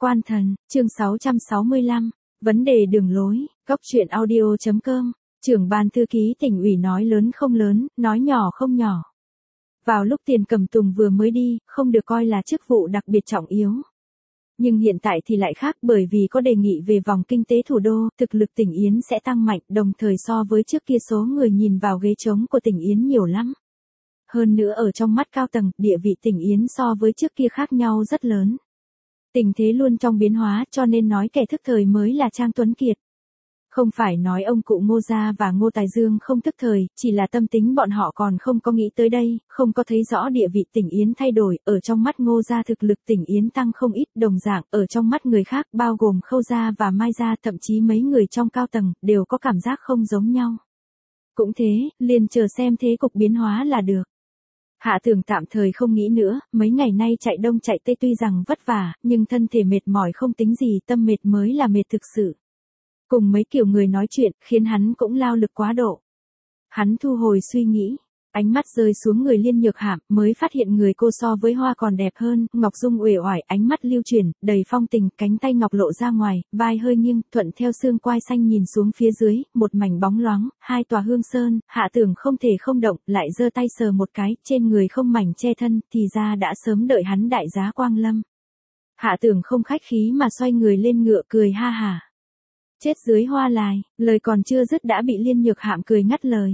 Quan thần, chương 665, vấn đề đường lối, góc truyện audio.com, trưởng ban thư ký tỉnh ủy nói lớn không lớn, nói nhỏ không nhỏ. Vào lúc Tiền Cẩm Tùng vừa mới đi, không được coi là chức vụ đặc biệt trọng yếu. Nhưng hiện tại thì lại khác, bởi vì có đề nghị về vòng kinh tế thủ đô, thực lực tỉnh Yến sẽ tăng mạnh, đồng thời so với trước kia số người nhìn vào ghế trống của tỉnh Yến nhiều lắm. Hơn nữa ở trong mắt cao tầng, địa vị tỉnh Yến so với trước kia khác nhau rất lớn. Tình thế luôn trong biến hóa, cho nên nói kẻ thức thời mới là Trang Tuấn Kiệt. Không phải nói ông cụ Ngô Gia và Ngô Tài Dương không thức thời, chỉ là tâm tính bọn họ còn không có nghĩ tới đây, không có thấy rõ địa vị tỉnh Yến thay đổi, ở trong mắt Ngô Gia thực lực tỉnh Yến tăng không ít, đồng dạng, ở trong mắt người khác, bao gồm Khâu Gia và Mai Gia, thậm chí mấy người trong cao tầng, đều có cảm giác không giống nhau. Cũng thế, liền chờ xem thế cục biến hóa là được. Hạ Tường tạm thời không nghĩ nữa, mấy ngày nay chạy đông chạy tây tuy rằng vất vả, nhưng thân thể mệt mỏi không tính gì, tâm mệt mới là mệt thực sự. Cùng mấy kiểu người nói chuyện, khiến hắn cũng lao lực quá độ. Hắn thu hồi suy nghĩ, ánh mắt rơi xuống người Liên Nhược Hạm, mới phát hiện người cô so với Hoa còn đẹp hơn, Ngọc Dung uể oải, ánh mắt lưu chuyển, đầy phong tình, cánh tay ngọc lộ ra ngoài, vai hơi nghiêng, thuận theo xương quai xanh nhìn xuống phía dưới, một mảnh bóng loáng, hai tòa hương sơn, Hạ Tưởng không thể không động, lại giơ tay sờ một cái, trên người không mảnh che thân, thì ra đã sớm đợi hắn đại giá quang lâm. Hạ Tưởng không khách khí mà xoay người lên ngựa cười ha hả. Chết dưới hoa lài, lời còn chưa dứt đã bị Liên Nhược Hạm cười ngắt lời.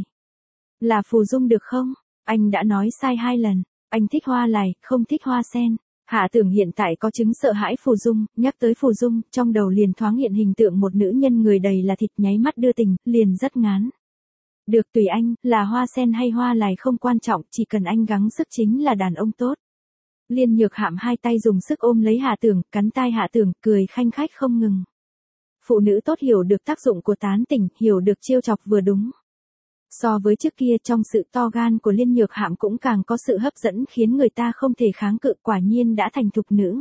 Là phù dung được không? Anh đã nói sai 2 lần, anh thích hoa lài, không thích hoa sen. Hạ Tưởng hiện tại có chứng sợ hãi phù dung, nhắc tới phù dung, trong đầu liền thoáng hiện hình tượng một nữ nhân người đầy là thịt nháy mắt đưa tình, liền rất ngán. Được tùy anh, là hoa sen hay hoa lài không quan trọng, chỉ cần anh gắng sức chính là đàn ông tốt. Liên Nhược Hạm hai tay dùng sức ôm lấy Hạ Tưởng, cắn tai Hạ Tưởng, cười khanh khách không ngừng. Phụ nữ tốt hiểu được tác dụng của tán tỉnh, hiểu được trêu chọc vừa đúng. So với trước kia, trong sự to gan của Liên Nhược Hạm cũng càng có sự hấp dẫn khiến người ta không thể kháng cự, quả nhiên đã thành thục nữ.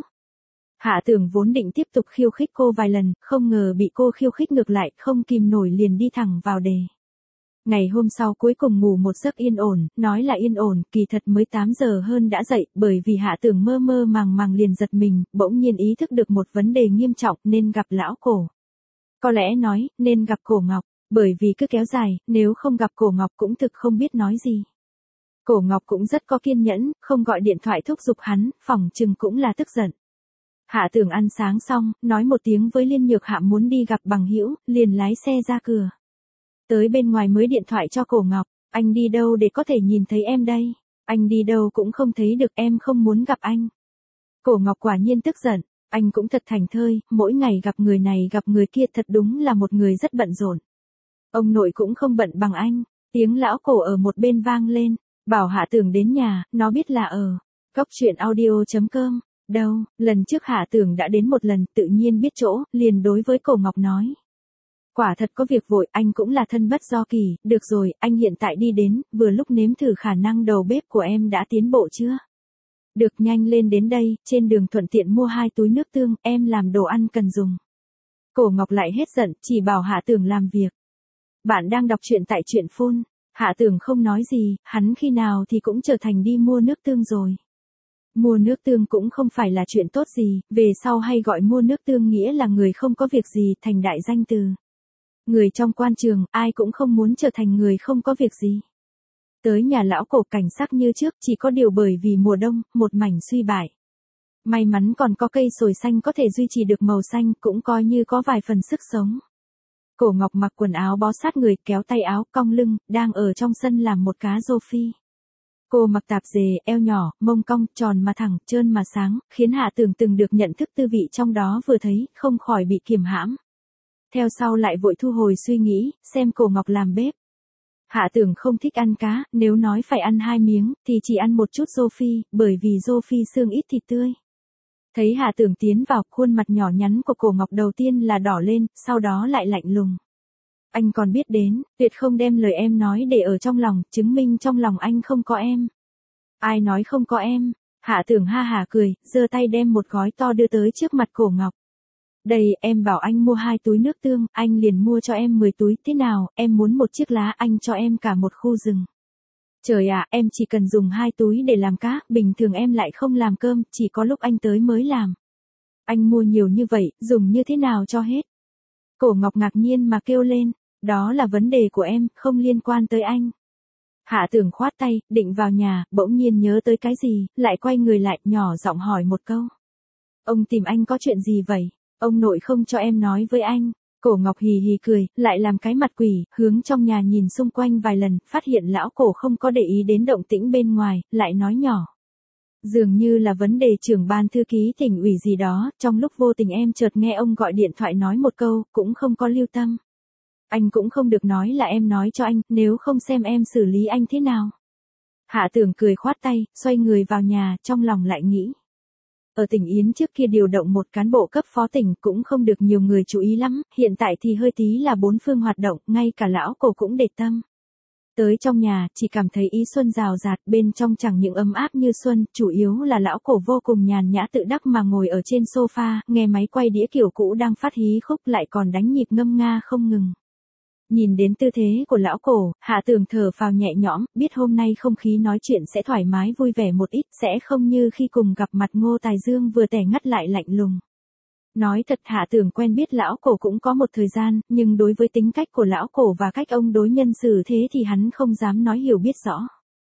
Hạ Tưởng vốn định tiếp tục khiêu khích cô vài lần, không ngờ bị cô khiêu khích ngược lại, không kìm nổi liền đi thẳng vào đề. Ngày hôm sau cuối cùng ngủ một giấc yên ổn, nói là yên ổn, kỳ thật mới 8 giờ hơn đã dậy, bởi vì Hạ Tưởng mơ mơ màng màng liền giật mình, bỗng nhiên ý thức được một vấn đề nghiêm trọng, nên gặp lão Cổ. Có lẽ nói, nên gặp Cổ Ngọc, bởi vì cứ kéo dài, nếu không gặp Cổ Ngọc cũng thực không biết nói gì. Cổ Ngọc cũng rất có kiên nhẫn, không gọi điện thoại thúc giục hắn, phỏng chừng cũng là tức giận. Hạ Tưởng ăn sáng xong, nói một tiếng với Liên Nhược Hạm muốn đi gặp bằng hữu, liền lái xe ra cửa. Tới bên ngoài mới điện thoại cho Cổ Ngọc, anh đi đâu để có thể nhìn thấy em đây? Anh đi đâu cũng không thấy được, em không muốn gặp anh. Cổ Ngọc quả nhiên tức giận. Anh cũng thật thành thơi, mỗi ngày gặp người này gặp người kia, thật đúng là một người rất bận rộn. Ông nội cũng không bận bằng anh, tiếng lão Cổ ở một bên vang lên, bảo Hạ Tưởng đến nhà, nó biết là ở góc truyện audio.com, đâu, lần trước Hạ Tưởng đã đến một lần, tự nhiên biết chỗ, liền đối với Cổ Ngọc nói. Quả thật có việc vội, anh cũng là thân bất do kỳ, được rồi, anh hiện tại đi đến, vừa lúc nếm thử khả năng đầu bếp của em đã tiến bộ chưa? Được, nhanh lên đến đây, trên đường thuận tiện mua 2 túi nước tương, em làm đồ ăn cần dùng. Cổ Ngọc lại hết giận, chỉ bảo Hạ Tưởng làm việc. Bạn đang đọc truyện tại truyện phone. Hạ Tưởng không nói gì, hắn khi nào thì cũng trở thành đi mua nước tương rồi. Mua nước tương cũng không phải là chuyện tốt gì, về sau hay gọi mua nước tương nghĩa là người không có việc gì, thành đại danh từ. Người trong quan trường, ai cũng không muốn trở thành người không có việc gì. Tới nhà lão Cổ cảnh sắc như trước, chỉ có điều bởi vì mùa đông, một mảnh suy bại. May mắn còn có cây sồi xanh có thể duy trì được màu xanh, cũng coi như có vài phần sức sống. Cổ Ngọc mặc quần áo bó sát người, kéo tay áo, cong lưng, đang ở trong sân làm một cá rô phi. Cô mặc tạp dề, eo nhỏ, mông cong, tròn mà thẳng, trơn mà sáng, khiến Hạ Tưởng từng được nhận thức tư vị trong đó vừa thấy, không khỏi bị kiềm hãm. Theo sau lại vội thu hồi suy nghĩ, xem Cổ Ngọc làm bếp. Hạ Tưởng không thích ăn cá, nếu nói phải ăn 2 miếng, thì chỉ ăn một chút rô phi, bởi vì rô phi xương ít thịt tươi. Thấy Hạ Tưởng tiến vào, khuôn mặt nhỏ nhắn của Cổ Ngọc đầu tiên là đỏ lên, sau đó lại lạnh lùng. Anh còn biết đến, tuyệt không đem lời em nói để ở trong lòng, chứng minh trong lòng anh không có em. Ai nói không có em? Hạ Tưởng ha hả cười, giơ tay đem một gói to đưa tới trước mặt Cổ Ngọc. Đây, em bảo anh mua 2 túi nước tương, anh liền mua cho em 10 túi, thế nào, em muốn một chiếc lá, anh cho em cả một khu rừng. Trời ạ, em chỉ cần dùng 2 túi để làm cá, bình thường em lại không làm cơm, chỉ có lúc anh tới mới làm. Anh mua nhiều như vậy, dùng như thế nào cho hết? Cổ Ngọc ngạc nhiên mà kêu lên, đó là vấn đề của em, không liên quan tới anh. Hạ Tưởng khoát tay, định vào nhà, bỗng nhiên nhớ tới cái gì, lại quay người lại, nhỏ giọng hỏi một câu. Ông tìm anh có chuyện gì vậy? Ông nội không cho em nói với anh. Cổ Ngọc hì hì cười, lại làm cái mặt quỷ, hướng trong nhà nhìn xung quanh vài lần, phát hiện lão cổ không có để ý đến động tĩnh bên ngoài, lại nói nhỏ. Dường như là vấn đề trưởng ban thư ký tỉnh ủy gì đó, trong lúc vô tình em chợt nghe ông gọi điện thoại nói một câu, cũng không có lưu tâm. Anh cũng không được nói là em nói cho anh, nếu không xem em xử lý anh thế nào. Hạ Tưởng cười khoát tay, xoay người vào nhà, trong lòng lại nghĩ. Ở tỉnh Yến trước kia điều động một cán bộ cấp phó tỉnh cũng không được nhiều người chú ý lắm, hiện tại thì hơi tí là bốn phương hoạt động, ngay cả lão cổ cũng để tâm. Tới trong nhà, chỉ cảm thấy ý xuân rào rạt, bên trong chẳng những ấm áp như xuân, chủ yếu là lão cổ vô cùng nhàn nhã tự đắc mà ngồi ở trên sofa, nghe máy quay đĩa kiểu cũ đang phát hí khúc lại còn đánh nhịp ngâm nga không ngừng. Nhìn đến tư thế của lão cổ, Hạ Tưởng thở phào nhẹ nhõm, biết hôm nay không khí nói chuyện sẽ thoải mái vui vẻ một ít, sẽ không như khi cùng gặp mặt Ngô Tài Dương vừa tẻ ngắt lại lạnh lùng. Nói thật Hạ Tưởng quen biết lão cổ cũng có một thời gian, nhưng đối với tính cách của lão cổ và cách ông đối nhân xử thế thì hắn không dám nói hiểu biết rõ.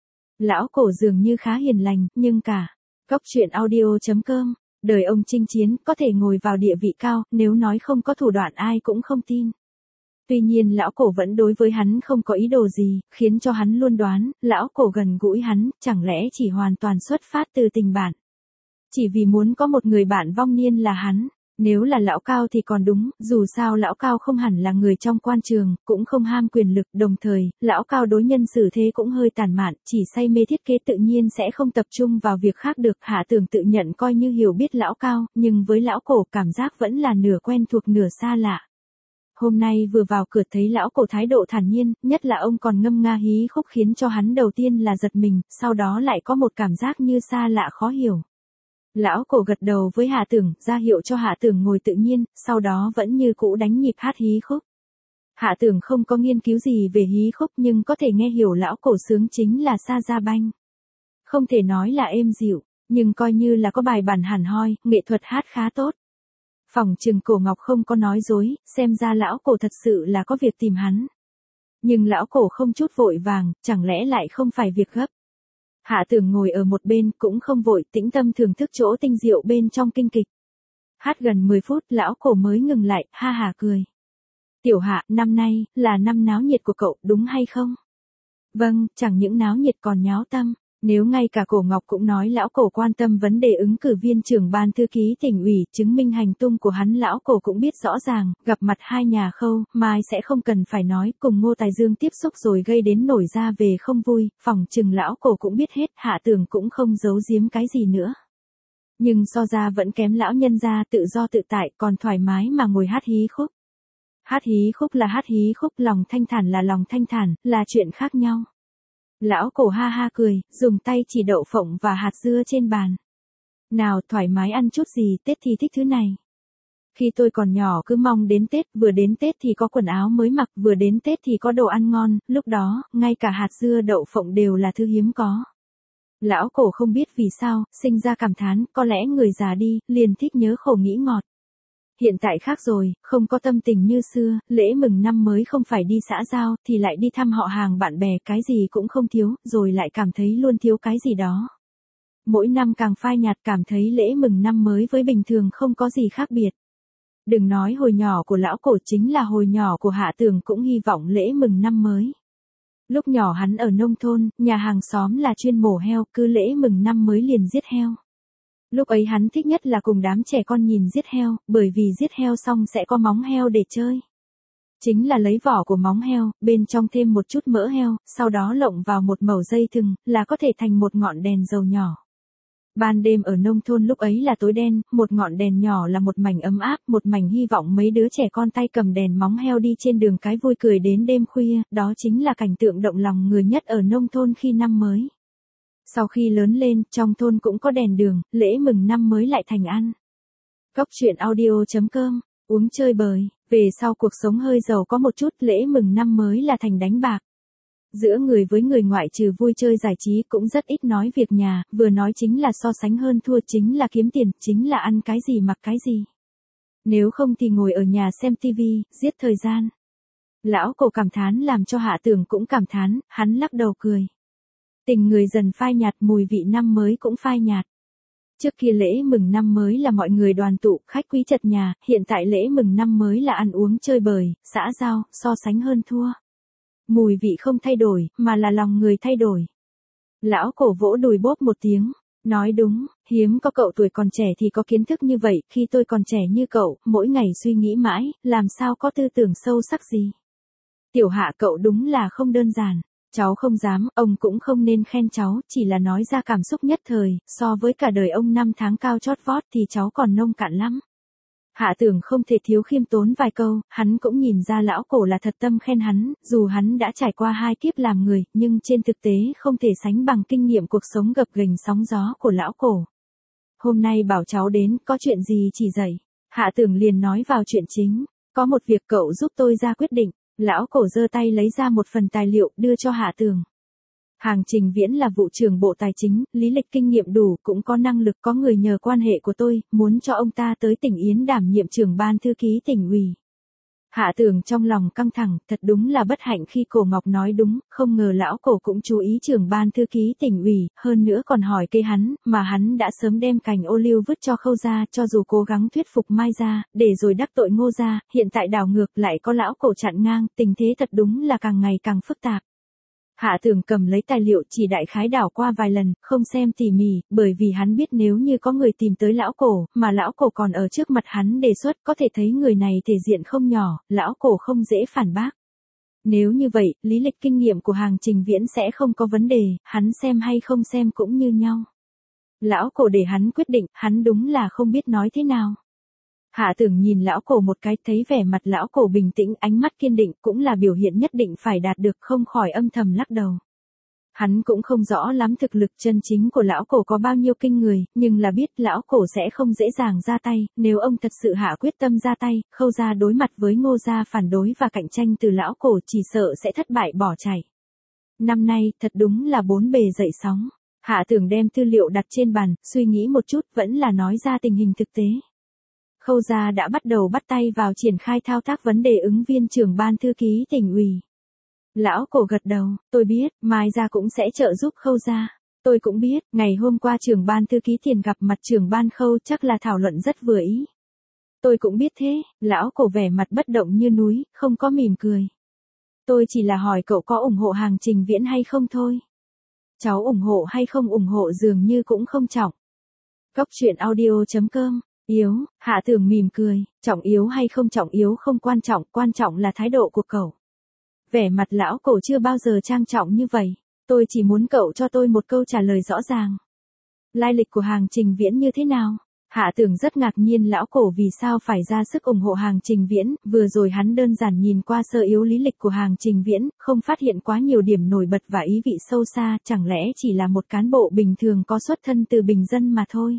Lão cổ dường như khá hiền lành, nhưng cả. Cóc truyện audio.com, đời ông chinh chiến, có thể ngồi vào địa vị cao, nếu nói không có thủ đoạn ai cũng không tin. Tuy nhiên lão cổ vẫn đối với hắn không có ý đồ gì, khiến cho hắn luôn đoán, lão cổ gần gũi hắn, chẳng lẽ chỉ hoàn toàn xuất phát từ tình bạn. Chỉ vì muốn có một người bạn vong niên là hắn. Nếu là lão Cao thì còn đúng, dù sao lão Cao không hẳn là người trong quan trường, cũng không ham quyền lực, đồng thời, lão Cao đối nhân xử thế cũng hơi tàn mạn, chỉ say mê thiết kế tự nhiên sẽ không tập trung vào việc khác được. Hạ Tưởng tự nhận coi như hiểu biết lão Cao, nhưng với lão cổ cảm giác vẫn là nửa quen thuộc nửa xa lạ. Hôm nay vừa vào cửa thấy lão cổ thái độ thản nhiên, nhất là ông còn ngâm nga hí khúc khiến cho hắn đầu tiên là giật mình, sau đó lại có một cảm giác như xa lạ khó hiểu. Lão cổ gật đầu với Hạ Tưởng, ra hiệu cho Hạ Tưởng ngồi tự nhiên, sau đó vẫn như cũ đánh nhịp hát hí khúc. Hạ Tưởng không có nghiên cứu gì về hí khúc nhưng có thể nghe hiểu lão cổ sướng chính là Sa Gia Banh. Không thể nói là êm dịu, nhưng coi như là có bài bản hẳn hoi, nghệ thuật hát khá tốt. Phỏng chừng Cổ Ngọc không có nói dối, xem ra lão cổ thật sự là có việc tìm hắn. Nhưng lão cổ không chút vội vàng, chẳng lẽ lại không phải việc gấp. Hạ Tưởng ngồi ở một bên cũng không vội, tĩnh tâm thưởng thức chỗ tinh diệu bên trong kinh kịch. Hát gần 10 phút lão cổ mới ngừng lại, ha hà cười. Tiểu Hạ, năm nay, là năm náo nhiệt của cậu, đúng hay không? Vâng, chẳng những náo nhiệt còn nháo tâm. Nếu ngay cả Cổ Ngọc cũng nói lão cổ quan tâm vấn đề ứng cử viên trưởng ban thư ký tỉnh ủy, chứng minh hành tung của hắn lão cổ cũng biết rõ ràng, gặp mặt hai nhà Khâu, mai sẽ không cần phải nói, cùng Ngô Tài Dương tiếp xúc rồi gây đến nổi ra về không vui, phỏng chừng lão cổ cũng biết hết, Hạ Tưởng cũng không giấu giếm cái gì nữa. Nhưng so ra vẫn kém lão nhân gia tự do tự tại, còn thoải mái mà ngồi hát hí khúc. Hát hí khúc là hát hí khúc, lòng thanh thản là lòng thanh thản, là chuyện khác nhau. Lão cổ ha ha cười, dùng tay chỉ đậu phộng và hạt dưa trên bàn. Nào thoải mái ăn chút gì, Tết thì thích thứ này. Khi tôi còn nhỏ cứ mong đến Tết, vừa đến Tết thì có quần áo mới mặc, vừa đến Tết thì có đồ ăn ngon, lúc đó, ngay cả hạt dưa đậu phộng đều là thứ hiếm có. Lão cổ không biết vì sao, sinh ra cảm thán, có lẽ người già đi, liền thích nhớ khổ nghĩ ngọt. Hiện tại khác rồi, không có tâm tình như xưa, lễ mừng năm mới không phải đi xã giao, thì lại đi thăm họ hàng bạn bè, cái gì cũng không thiếu, rồi lại cảm thấy luôn thiếu cái gì đó. Mỗi năm càng phai nhạt, cảm thấy lễ mừng năm mới với bình thường không có gì khác biệt. Đừng nói hồi nhỏ của lão cổ, chính là hồi nhỏ của Hạ Tưởng cũng hy vọng lễ mừng năm mới. Lúc nhỏ hắn ở nông thôn, nhà hàng xóm là chuyên mổ heo, cứ lễ mừng năm mới liền giết heo. Lúc ấy hắn thích nhất là cùng đám trẻ con nhìn giết heo, bởi vì giết heo xong sẽ có móng heo để chơi. Chính là lấy vỏ của móng heo, bên trong thêm một chút mỡ heo, sau đó lộng vào một mẩu dây thừng, là có thể thành một ngọn đèn dầu nhỏ. Ban đêm ở nông thôn lúc ấy là tối đen, một ngọn đèn nhỏ là một mảnh ấm áp, một mảnh hy vọng mấy đứa trẻ con tay cầm đèn móng heo đi trên đường cái vui cười đến đêm khuya, đó chính là cảnh tượng động lòng người nhất ở nông thôn khi năm mới. Sau khi lớn lên, trong thôn cũng có đèn đường, lễ mừng năm mới lại thành ăn. Cóc truyện audio.com, uống chơi bời, về sau cuộc sống hơi giàu có một chút, lễ mừng năm mới là thành đánh bạc. Giữa người với người ngoại trừ vui chơi giải trí cũng rất ít nói việc nhà, vừa nói chính là so sánh hơn thua, chính là kiếm tiền, chính là ăn cái gì mặc cái gì. Nếu không thì ngồi ở nhà xem tivi, giết thời gian. Lão cổ cảm thán làm cho Hạ Tưởng cũng cảm thán, hắn lắc đầu cười. Tình người dần phai nhạt, mùi vị năm mới cũng phai nhạt. Trước kia lễ mừng năm mới là mọi người đoàn tụ, khách quý chật nhà, hiện tại lễ mừng năm mới là ăn uống chơi bời, xã giao, so sánh hơn thua. Mùi vị không thay đổi, mà là lòng người thay đổi. Lão cổ vỗ đùi bốp một tiếng, nói đúng, hiếm có cậu tuổi còn trẻ thì có kiến thức như vậy, khi tôi còn trẻ như cậu, mỗi ngày suy nghĩ mãi, làm sao có tư tưởng sâu sắc gì. Tiểu Hạ cậu đúng là không đơn giản. Cháu không dám, ông cũng không nên khen cháu, chỉ là nói ra cảm xúc nhất thời, so với cả đời ông năm tháng cao chót vót thì cháu còn nông cạn lắm. Hạ Tưởng không thể thiếu khiêm tốn vài câu, hắn cũng nhìn ra lão cổ là thật tâm khen hắn, dù hắn đã trải qua 2 kiếp làm người, nhưng trên thực tế không thể sánh bằng kinh nghiệm cuộc sống gập ghềnh sóng gió của lão cổ. Hôm nay bảo cháu đến, có chuyện gì chỉ dạy. Hạ Tưởng liền nói vào chuyện chính, có một việc cậu giúp tôi ra quyết định. Lão cổ giơ tay lấy ra một phần tài liệu đưa cho Hạ Tưởng. Hàng Trình Viễn là vụ trưởng Bộ Tài chính, lý lịch kinh nghiệm đủ, cũng có năng lực, có người nhờ quan hệ của tôi, muốn cho ông ta tới tỉnh Yến đảm nhiệm trưởng ban thư ký tỉnh ủy. Hạ Tưởng trong lòng căng thẳng, thật đúng là bất hạnh khi Cổ Ngọc nói đúng, không ngờ lão cổ cũng chú ý trưởng ban thư ký tỉnh ủy, hơn nữa còn hỏi cây hắn, mà hắn đã sớm đem cành ô liu vứt cho Khâu gia, cho dù cố gắng thuyết phục Mai gia, để rồi đắc tội Ngô gia, hiện tại đảo ngược lại có lão cổ chặn ngang, tình thế thật đúng là càng ngày càng phức tạp. Hạ Tưởng cầm lấy tài liệu chỉ đại khái đảo qua vài lần, không xem tỉ mỉ, bởi vì hắn biết nếu như có người tìm tới lão cổ, mà lão cổ còn ở trước mặt hắn đề xuất, có thể thấy người này thể diện không nhỏ, lão cổ không dễ phản bác. Nếu như vậy, lý lịch kinh nghiệm của Hàng Trình Viễn sẽ không có vấn đề, hắn xem hay không xem cũng như nhau. Lão cổ để hắn quyết định, hắn đúng là không biết nói thế nào. Hạ Tưởng nhìn lão cổ một cái, thấy vẻ mặt lão cổ bình tĩnh, ánh mắt kiên định, cũng là biểu hiện nhất định phải đạt được, không khỏi âm thầm lắc đầu. Hắn cũng không rõ lắm thực lực chân chính của lão cổ có bao nhiêu kinh người, nhưng là biết lão cổ sẽ không dễ dàng ra tay, nếu ông thật sự hạ quyết tâm ra tay, Khâu gia đối mặt với Ngô gia phản đối và cạnh tranh từ lão cổ chỉ sợ sẽ thất bại bỏ chạy. Năm nay, thật đúng là bốn bề dậy sóng. Hạ Tưởng đem tư liệu đặt trên bàn, suy nghĩ một chút, vẫn là nói ra tình hình thực tế. Khâu gia đã bắt đầu bắt tay vào triển khai thao tác vấn đề ứng viên trưởng ban thư ký tỉnh ủy. Lão cổ gật đầu, tôi biết, Mai gia cũng sẽ trợ giúp Khâu gia. Tôi cũng biết, ngày hôm qua trưởng ban thư ký Tiền gặp mặt trưởng ban Khâu chắc là thảo luận rất vừa ý. Tôi cũng biết thế, lão cổ vẻ mặt bất động như núi, không có mỉm cười. Tôi chỉ là hỏi cậu có ủng hộ Hàng Trình Viễn hay không thôi. Cháu ủng hộ hay không ủng hộ dường như cũng không trọng. Góc truyện audio.com. Yếu, Hạ Tưởng mỉm cười, trọng yếu hay không trọng yếu không quan trọng là thái độ của cậu. Vẻ mặt lão cổ chưa bao giờ trang trọng như vậy, tôi chỉ muốn cậu cho tôi một câu trả lời rõ ràng. Lai lịch của Hàng Trình Viễn như thế nào? Hạ Tưởng rất ngạc nhiên lão cổ vì sao phải ra sức ủng hộ Hàng Trình Viễn, vừa rồi hắn đơn giản nhìn qua sơ yếu lý lịch của Hàng Trình Viễn, không phát hiện quá nhiều điểm nổi bật và ý vị sâu xa, chẳng lẽ chỉ là một cán bộ bình thường có xuất thân từ bình dân mà thôi.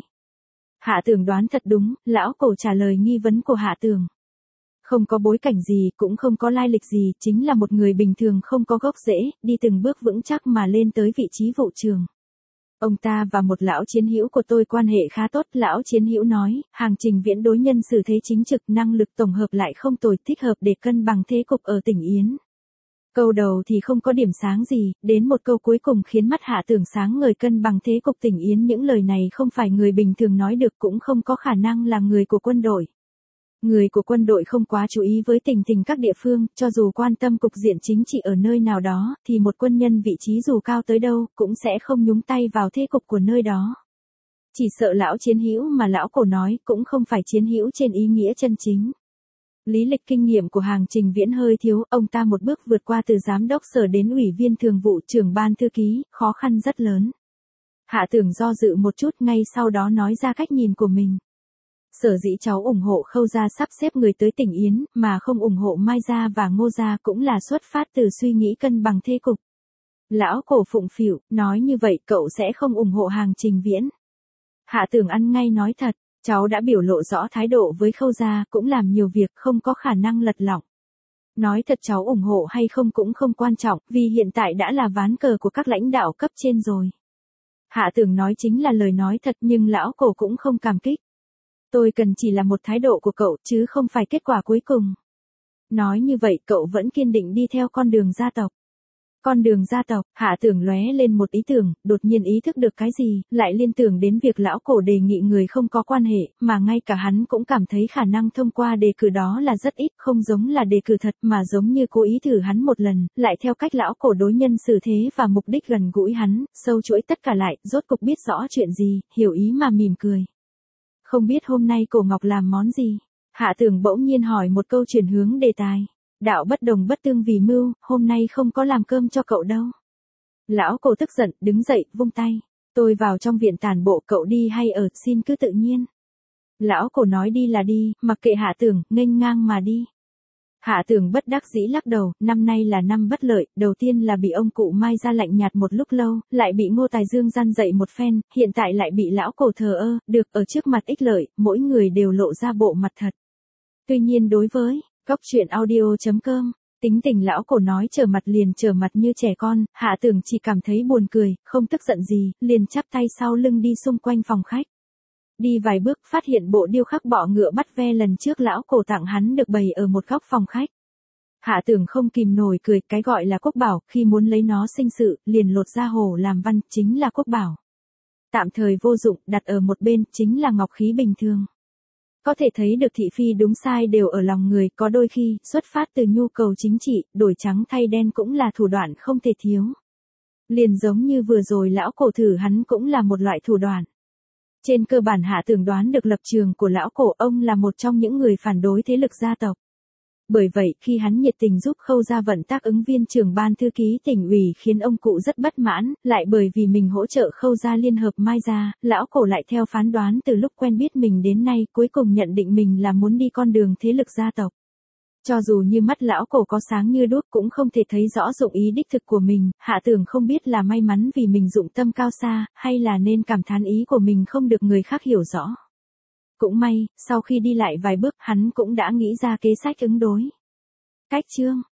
Hạ Tưởng đoán thật đúng, lão cổ trả lời nghi vấn của Hạ Tưởng. Không có bối cảnh gì, cũng không có lai lịch gì, chính là một người bình thường không có gốc rễ, đi từng bước vững chắc mà lên tới vị trí vụ trưởng. Ông ta và một lão chiến hữu của tôi quan hệ khá tốt, lão chiến hữu nói, Hàng Trình Viễn đối nhân xử thế chính trực, năng lực tổng hợp lại không tồi, thích hợp để cân bằng thế cục ở tỉnh Yến. Câu đầu thì không có điểm sáng gì, đến một câu cuối cùng khiến mắt Hạ Tưởng sáng ngời, cân bằng thế cục tỉnh Yến, những lời này không phải người bình thường nói được, cũng không có khả năng là người của quân đội. Người của quân đội không quá chú ý với tình hình các địa phương, cho dù quan tâm cục diện chính trị ở nơi nào đó, thì một quân nhân vị trí dù cao tới đâu, cũng sẽ không nhúng tay vào thế cục của nơi đó. Chỉ sợ lão chiến hữu mà lão cổ nói cũng không phải chiến hữu trên ý nghĩa chân chính. Lý lịch kinh nghiệm của Hàng Trình Viễn hơi thiếu, ông ta một bước vượt qua từ giám đốc sở đến ủy viên thường vụ trưởng ban thư ký, khó khăn rất lớn. Hạ Tưởng do dự một chút, ngay sau đó nói ra cách nhìn của mình. Sở dĩ cháu ủng hộ Khâu gia sắp xếp người tới tỉnh Yến, mà không ủng hộ Mai gia và Ngô gia cũng là xuất phát từ suy nghĩ cân bằng thế cục. Lão cổ phụng phịu, nói như vậy cậu sẽ không ủng hộ Hàng Trình Viễn. Hạ Tưởng ăn ngay nói thật, cháu đã biểu lộ rõ thái độ với Khâu gia, cũng làm nhiều việc không có khả năng lật lọng. Nói thật cháu ủng hộ hay không cũng không quan trọng, vì hiện tại đã là ván cờ của các lãnh đạo cấp trên rồi. Hạ Tưởng nói chính là lời nói thật nhưng lão cổ cũng không cảm kích. Tôi cần chỉ là một thái độ của cậu chứ không phải kết quả cuối cùng. Nói như vậy cậu vẫn kiên định đi theo con đường gia tộc. Con đường gia tộc, Hạ Tưởng lóe lên một ý tưởng, đột nhiên ý thức được cái gì, lại liên tưởng đến việc lão cổ đề nghị người không có quan hệ, mà ngay cả hắn cũng cảm thấy khả năng thông qua đề cử đó là rất ít, không giống là đề cử thật mà giống như cố ý thử hắn một lần, lại theo cách lão cổ đối nhân xử thế và mục đích gần gũi hắn, sâu chuỗi tất cả lại, rốt cục biết rõ chuyện gì, hiểu ý mà mỉm cười. Không biết hôm nay cổ Ngọc làm món gì? Hạ Tưởng bỗng nhiên hỏi một câu chuyển hướng đề tài. Đạo bất đồng bất tương vì mưu, hôm nay không có làm cơm cho cậu đâu. Lão cổ tức giận, đứng dậy, vung tay. Tôi vào trong viện tản bộ, cậu đi hay ở, xin cứ tự nhiên. Lão cổ nói đi là đi, mặc kệ Hạ Tưởng, nghênh ngang mà đi. Hạ Tưởng bất đắc dĩ lắc đầu, năm nay là năm bất lợi, đầu tiên là bị ông cụ Mai ra lạnh nhạt một lúc lâu, lại bị Ngô Tài Dương gian dậy một phen, hiện tại lại bị lão cổ thờ ơ, được ở trước mặt ích lợi, mỗi người đều lộ ra bộ mặt thật. Tuy nhiên đối với Góc truyện audio.com, tính tình lão cổ nói trở mặt liền trở mặt như trẻ con, Hạ Tưởng chỉ cảm thấy buồn cười, không tức giận gì, liền chắp tay sau lưng đi xung quanh phòng khách. Đi vài bước phát hiện bộ điêu khắc bọ ngựa bắt ve lần trước lão cổ tặng hắn được bày ở một góc phòng khách. Hạ Tưởng không kìm nổi cười, cái gọi là quốc bảo, khi muốn lấy nó sinh sự, liền lột ra hồ làm văn, chính là quốc bảo. Tạm thời vô dụng, đặt ở một bên, chính là ngọc khí bình thường. Có thể thấy được thị phi đúng sai đều ở lòng người, có đôi khi, xuất phát từ nhu cầu chính trị, đổi trắng thay đen cũng là thủ đoạn không thể thiếu. Liền giống như vừa rồi lão cổ thử hắn cũng là một loại thủ đoạn. Trên cơ bản Hạ Tưởng đoán được lập trường của lão cổ, ông là một trong những người phản đối thế lực gia tộc. Bởi vậy, khi hắn nhiệt tình giúp Khâu Gia Vận tác ứng viên trưởng ban thư ký tỉnh ủy khiến ông cụ rất bất mãn, lại bởi vì mình hỗ trợ Khâu Gia liên hợp Mai gia, lão cổ lại theo phán đoán từ lúc quen biết mình đến nay, cuối cùng nhận định mình là muốn đi con đường thế lực gia tộc. Cho dù như mắt lão cổ có sáng như đuốc cũng không thể thấy rõ dụng ý đích thực của mình, Hạ Tưởng không biết là may mắn vì mình dụng tâm cao xa, hay là nên cảm thán ý của mình không được người khác hiểu rõ. Cũng may, sau khi đi lại vài bước hắn cũng đã nghĩ ra kế sách ứng đối. Cách chương